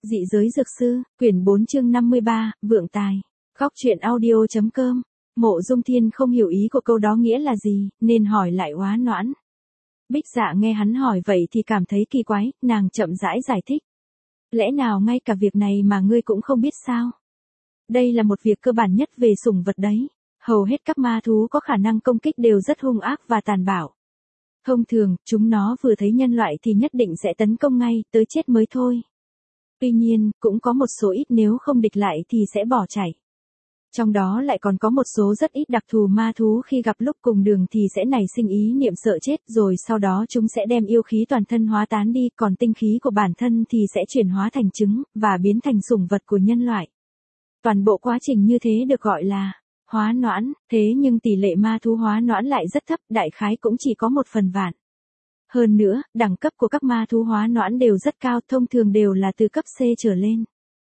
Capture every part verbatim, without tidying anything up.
Dị giới dược sư, quyển bốn chương năm mươi ba, vượng tài. Góc truyện audio chấm com. Mộ Dung Thiên không hiểu ý của câu đó nghĩa là gì, nên hỏi lại Oá Noãn. Bích Dạ nghe hắn hỏi vậy thì cảm thấy kỳ quái, nàng chậm rãi giải thích. Lẽ nào ngay cả việc này mà ngươi cũng không biết sao? Đây là một việc cơ bản nhất về sủng vật đấy. Hầu hết các ma thú có khả năng công kích đều rất hung ác và tàn bạo. Thông thường, chúng nó vừa thấy nhân loại thì nhất định sẽ tấn công ngay, tới chết mới thôi. Tuy nhiên, cũng có một số ít nếu không địch lại thì sẽ bỏ chạy. Trong đó lại còn có một số rất ít đặc thù ma thú khi gặp lúc cùng đường thì sẽ nảy sinh ý niệm sợ chết, rồi sau đó chúng sẽ đem yêu khí toàn thân hóa tán đi, còn tinh khí của bản thân thì sẽ chuyển hóa thành trứng, và biến thành sủng vật của nhân loại. Toàn bộ quá trình như thế được gọi là hóa noãn, thế nhưng tỷ lệ ma thú hóa noãn lại rất thấp, đại khái cũng chỉ có một phần vạn. Hơn nữa, đẳng cấp của các ma thú hóa noãn đều rất cao, thông thường đều là từ cấp C trở lên.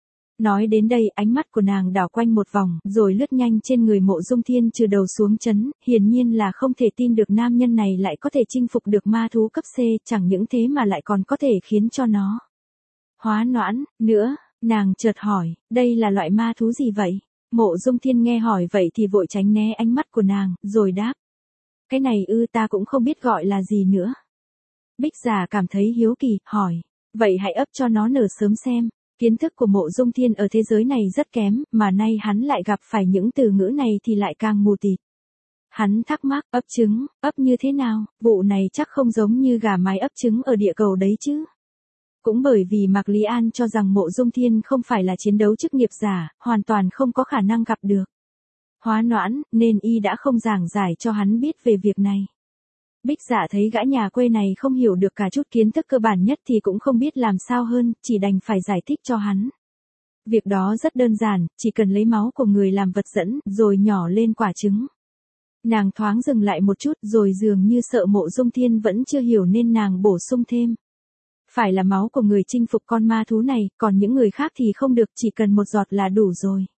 Nói đến đây, ánh mắt của nàng đảo quanh một vòng, rồi lướt nhanh trên người Mộ Dung Thiên từ đầu xuống chấn, hiển nhiên là không thể tin được nam nhân này lại có thể chinh phục được ma thú cấp C, chẳng những thế mà lại còn có thể khiến cho nó hóa noãn, nữa, nàng chợt hỏi, đây là loại ma thú gì vậy? Mộ Dung Thiên nghe hỏi vậy thì vội tránh né ánh mắt của nàng, rồi đáp. Cái này ư, ta cũng không biết gọi là gì nữa. Bích Giả cảm thấy hiếu kỳ, hỏi, vậy hãy ấp cho nó nở sớm xem. Kiến thức của Mộ Dung Thiên ở thế giới này rất kém, mà nay hắn lại gặp phải những từ ngữ này thì lại càng mù tịt. Hắn thắc mắc, ấp trứng, ấp như thế nào, vụ này chắc không giống như gà mái ấp trứng ở địa cầu đấy chứ. Cũng bởi vì Mạc Lý An cho rằng Mộ Dung Thiên không phải là chiến đấu chức nghiệp giả, hoàn toàn không có khả năng gặp được hóa noãn, nên y đã không giảng giải cho hắn biết về việc này. Bích Dạ thấy gã nhà quê này không hiểu được cả chút kiến thức cơ bản nhất thì cũng không biết làm sao hơn, chỉ đành phải giải thích cho hắn. Việc đó rất đơn giản, chỉ cần lấy máu của người làm vật dẫn, rồi nhỏ lên quả trứng. Nàng thoáng dừng lại một chút rồi dường như sợ Mộ Dung Thiên vẫn chưa hiểu nên nàng bổ sung thêm. Phải là máu của người chinh phục con ma thú này, còn những người khác thì không được, chỉ cần một giọt là đủ rồi.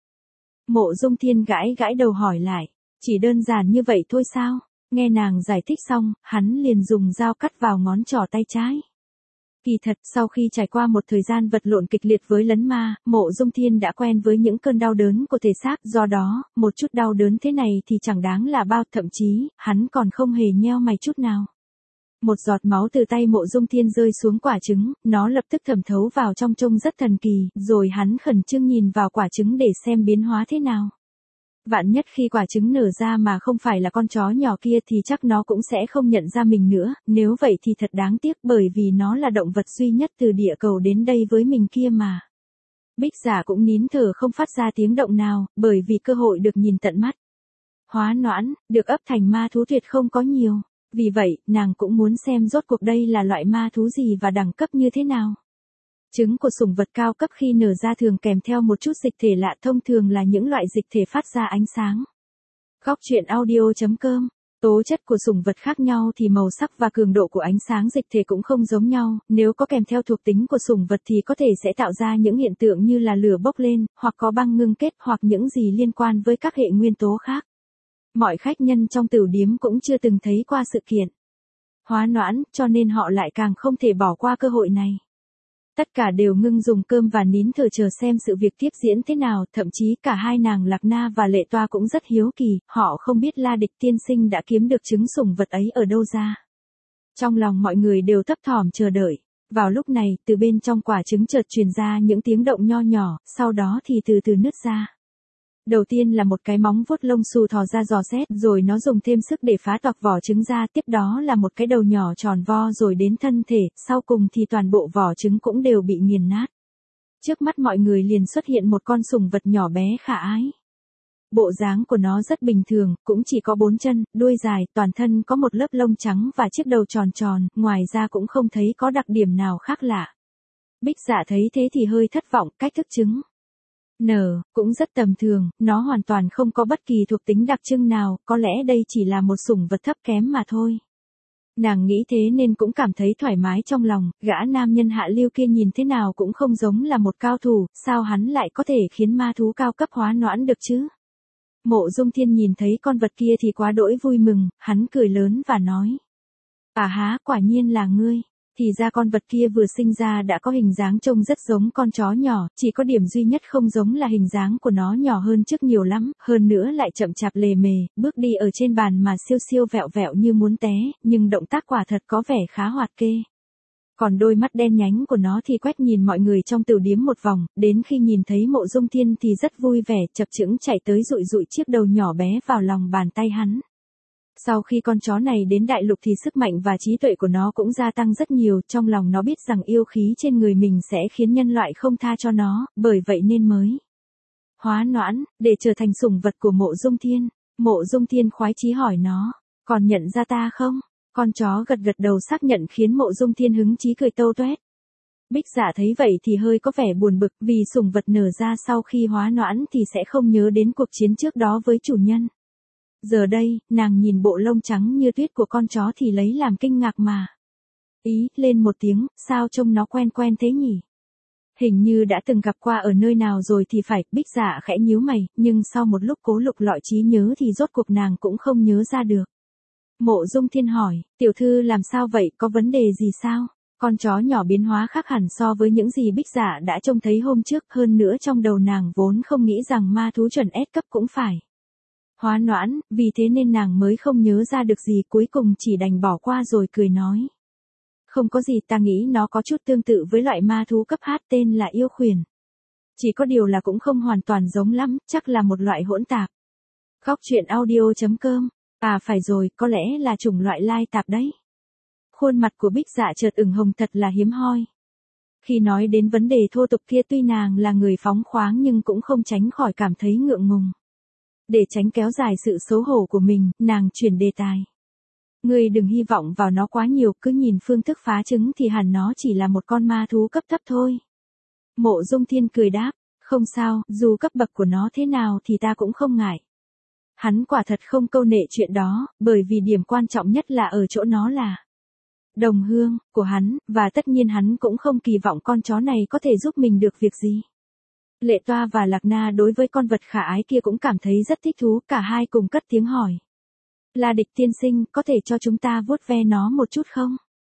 Mộ Dung Thiên gãi gãi đầu hỏi lại, chỉ đơn giản như vậy thôi sao? Nghe nàng giải thích xong, hắn liền dùng dao cắt vào ngón trỏ tay trái. Kỳ thật, sau khi trải qua một thời gian vật lộn kịch liệt với lấn ma, Mộ Dung Thiên đã quen với những cơn đau đớn của thể xác, do đó, một chút đau đớn thế này thì chẳng đáng là bao, thậm chí, hắn còn không hề nheo mày chút nào. Một giọt máu từ tay Mộ Dung Thiên rơi xuống quả trứng, nó lập tức thẩm thấu vào trong trông rất thần kỳ, rồi hắn khẩn trương nhìn vào quả trứng để xem biến hóa thế nào. Vạn nhất khi quả trứng nở ra mà không phải là con chó nhỏ kia thì chắc nó cũng sẽ không nhận ra mình nữa, nếu vậy thì thật đáng tiếc bởi vì nó là động vật duy nhất từ địa cầu đến đây với mình kia mà. Bích Giả cũng nín thở không phát ra tiếng động nào, bởi vì cơ hội được nhìn tận mắt hóa noãn, được ấp thành ma thú tuyệt không có nhiều. Vì vậy, nàng cũng muốn xem rốt cuộc đây là loại ma thú gì và đẳng cấp như thế nào. Trứng của sủng vật cao cấp khi nở ra thường kèm theo một chút dịch thể lạ, thông thường là những loại dịch thể phát ra ánh sáng. Góc truyện audio chấm com. Tố chất của sủng vật khác nhau thì màu sắc và cường độ của ánh sáng dịch thể cũng không giống nhau, nếu có kèm theo thuộc tính của sủng vật thì có thể sẽ tạo ra những hiện tượng như là lửa bốc lên, hoặc có băng ngưng kết, hoặc những gì liên quan với các hệ nguyên tố khác. Mọi khách nhân trong tửu điếm cũng chưa từng thấy qua sự kiện hóa noãn, cho nên họ lại càng không thể bỏ qua cơ hội này. Tất cả đều ngưng dùng cơm và nín thở chờ xem sự việc tiếp diễn thế nào, thậm chí cả hai nàng Lạc Na và Lệ Toa cũng rất hiếu kỳ, họ không biết La Địch tiên sinh đã kiếm được trứng sủng vật ấy ở đâu ra. Trong lòng mọi người đều thấp thỏm chờ đợi. Vào lúc này, từ bên trong quả trứng chợt truyền ra những tiếng động nho nhỏ, sau đó thì từ từ nứt ra. Đầu tiên là một cái móng vuốt lông xù thò ra dò xét, rồi nó dùng thêm sức để phá toạc vỏ trứng ra, tiếp đó là một cái đầu nhỏ tròn vo rồi đến thân thể, sau cùng thì toàn bộ vỏ trứng cũng đều bị nghiền nát. Trước mắt mọi người liền xuất hiện một con sủng vật nhỏ bé khả ái. Bộ dáng của nó rất bình thường, cũng chỉ có bốn chân, đuôi dài, toàn thân có một lớp lông trắng và chiếc đầu tròn tròn, ngoài ra cũng không thấy có đặc điểm nào khác lạ. Bích Dạ thấy thế thì hơi thất vọng, cách thức trứng nở cũng rất tầm thường, nó hoàn toàn không có bất kỳ thuộc tính đặc trưng nào, có lẽ đây chỉ là một sủng vật thấp kém mà thôi. Nàng nghĩ thế nên cũng cảm thấy thoải mái trong lòng, gã nam nhân hạ lưu kia nhìn thế nào cũng không giống là một cao thủ, sao hắn lại có thể khiến ma thú cao cấp hóa noãn được chứ? Mộ Dung Thiên nhìn thấy con vật kia thì quá đỗi vui mừng, hắn cười lớn và nói. À há, quả nhiên là ngươi. Thì ra con vật kia vừa sinh ra đã có hình dáng trông rất giống con chó nhỏ, chỉ có điểm duy nhất không giống là hình dáng của nó nhỏ hơn trước nhiều lắm, hơn nữa lại chậm chạp lề mề, bước đi ở trên bàn mà siêu siêu vẹo vẹo như muốn té, nhưng động tác quả thật có vẻ khá hoạt kê. Còn đôi mắt đen nhánh của nó thì quét nhìn mọi người trong tiểu điếm một vòng, đến khi nhìn thấy Mộ Dung Thiên thì rất vui vẻ, chập chững chạy tới dụi dụi chiếc đầu nhỏ bé vào lòng bàn tay hắn. Sau khi con chó này đến đại lục thì sức mạnh và trí tuệ của nó cũng gia tăng rất nhiều, trong lòng nó biết rằng yêu khí trên người mình sẽ khiến nhân loại không tha cho nó, bởi vậy nên mới hóa noãn, để trở thành sủng vật của Mộ Dung Thiên. Mộ Dung Thiên khoái chí hỏi nó, còn nhận ra ta không? Con chó gật gật đầu xác nhận khiến Mộ Dung Thiên hứng chí cười tâu toét. Bích Dạ thấy vậy thì hơi có vẻ buồn bực, vì sủng vật nở ra sau khi hóa noãn thì sẽ không nhớ đến cuộc chiến trước đó với chủ nhân. Giờ đây, nàng nhìn bộ lông trắng như tuyết của con chó thì lấy làm kinh ngạc mà. Ý, lên một tiếng, sao trông nó quen quen thế nhỉ? Hình như đã từng gặp qua ở nơi nào rồi thì phải, Bích Dạ khẽ nhíu mày, nhưng sau một lúc cố lục lọi trí nhớ thì rốt cuộc nàng cũng không nhớ ra được. Mộ Dung Thiên hỏi, tiểu thư làm sao vậy, có vấn đề gì sao? Con chó nhỏ biến hóa khác hẳn so với những gì Bích Dạ đã trông thấy hôm trước, hơn nữa trong đầu nàng vốn không nghĩ rằng ma thú chuẩn S cấp cũng phải hóa noãn, vì thế nên nàng mới không nhớ ra được gì, cuối cùng chỉ đành bỏ qua rồi cười nói. Không có gì, ta nghĩ nó có chút tương tự với loại ma thú cấp H tên là yêu khuyển. Chỉ có điều là cũng không hoàn toàn giống lắm, chắc là một loại hỗn tạp. Góc truyện audio chấm com. À phải rồi, có lẽ là chủng loại lai tạp đấy. Khuôn mặt của Bích Dạ chợt ửng hồng thật là hiếm hoi. Khi nói đến vấn đề thô tục kia tuy nàng là người phóng khoáng nhưng cũng không tránh khỏi cảm thấy ngượng ngùng. Để tránh kéo dài sự xấu hổ của mình, nàng chuyển đề tài. Ngươi đừng hy vọng vào nó quá nhiều, cứ nhìn phương thức phá trứng thì hẳn nó chỉ là một con ma thú cấp thấp thôi. Mộ Dung Thiên cười đáp, không sao, dù cấp bậc của nó thế nào thì ta cũng không ngại. Hắn quả thật không câu nệ chuyện đó, bởi vì điểm quan trọng nhất là ở chỗ nó là đồng hương của hắn, và tất nhiên hắn cũng không kỳ vọng con chó này có thể giúp mình được việc gì. Lệ Toa và Lạc Na đối với con vật khả ái kia cũng cảm thấy rất thích thú, cả hai cùng cất tiếng hỏi. La Địch tiên sinh, có thể cho chúng ta vuốt ve nó một chút không?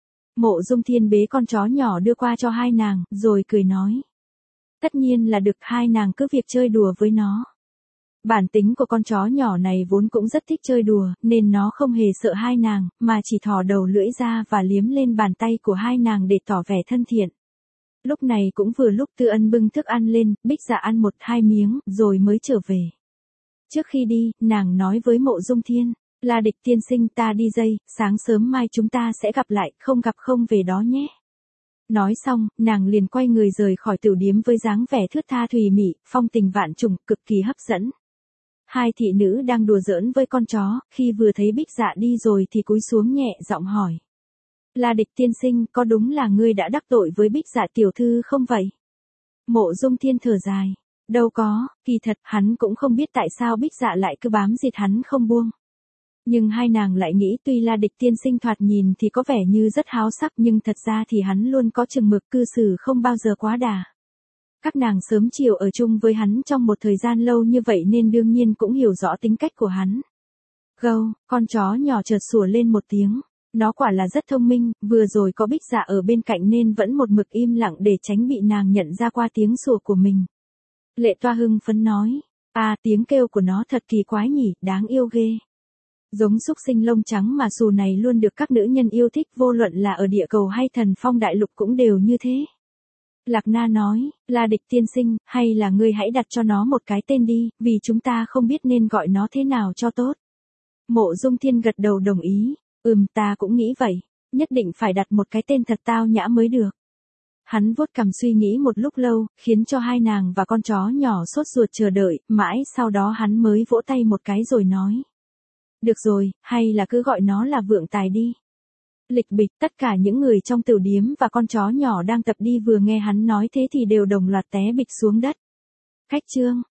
Mộ Dung Thiên bế con chó nhỏ đưa qua cho hai nàng, rồi cười nói. Tất nhiên là được, hai nàng cứ việc chơi đùa với nó. Bản tính của con chó nhỏ này vốn cũng rất thích chơi đùa, nên nó không hề sợ hai nàng, mà chỉ thò đầu lưỡi ra và liếm lên bàn tay của hai nàng để tỏ vẻ thân thiện. Lúc này cũng vừa lúc Tư Ân bưng thức ăn lên, Bích Dạ ăn một hai miếng, rồi mới trở về. Trước khi đi, nàng nói với Mộ Dung Thiên, La Địch tiên sinh, ta đi dây, sáng sớm mai chúng ta sẽ gặp lại, không gặp không về đó nhé. Nói xong, nàng liền quay người rời khỏi tiểu điếm với dáng vẻ thướt tha thùy mị, phong tình vạn trùng, cực kỳ hấp dẫn. Hai thị nữ đang đùa giỡn với con chó, khi vừa thấy Bích Dạ đi rồi thì cúi xuống nhẹ giọng hỏi. La Địch tiên sinh, có đúng là ngươi đã đắc tội với Bích Dạ tiểu thư không vậy? Mộ Dung Thiên thở dài. Đâu có, kỳ thật, hắn cũng không biết tại sao Bích Dạ lại cứ bám dịt hắn không buông. Nhưng hai nàng lại nghĩ tuy La Địch tiên sinh thoạt nhìn thì có vẻ như rất háo sắc nhưng thật ra thì hắn luôn có chừng mực, cư xử không bao giờ quá đà. Các nàng sớm chiều ở chung với hắn trong một thời gian lâu như vậy nên đương nhiên cũng hiểu rõ tính cách của hắn. Gâu, con chó nhỏ chợt sủa lên một tiếng. Nó quả là rất thông minh, vừa rồi có Bích Dạ ở bên cạnh nên vẫn một mực im lặng để tránh bị nàng nhận ra qua tiếng sủa của mình. Lệ Toa hưng phấn nói, à tiếng kêu của nó thật kỳ quái nhỉ, đáng yêu ghê. Giống súc sinh lông trắng mà xù này luôn được các nữ nhân yêu thích, vô luận là ở địa cầu hay Thần Phong đại lục cũng đều như thế. Lạc Na nói, La Địch tiên sinh, hay là ngươi hãy đặt cho nó một cái tên đi, vì chúng ta không biết nên gọi nó thế nào cho tốt. Mộ Dung Thiên gật đầu đồng ý, ừm ta cũng nghĩ vậy, nhất định phải đặt một cái tên thật tao nhã mới được. Hắn vuốt cằm suy nghĩ một lúc lâu, khiến cho hai nàng và con chó nhỏ sốt ruột chờ đợi, mãi sau đó hắn mới vỗ tay một cái rồi nói. Được rồi, hay là cứ gọi nó là Vượng Tài đi. Lịch bịch, tất cả những người trong tiểu điếm và con chó nhỏ đang tập đi vừa nghe hắn nói thế thì đều đồng loạt té bịch xuống đất. Khách chương.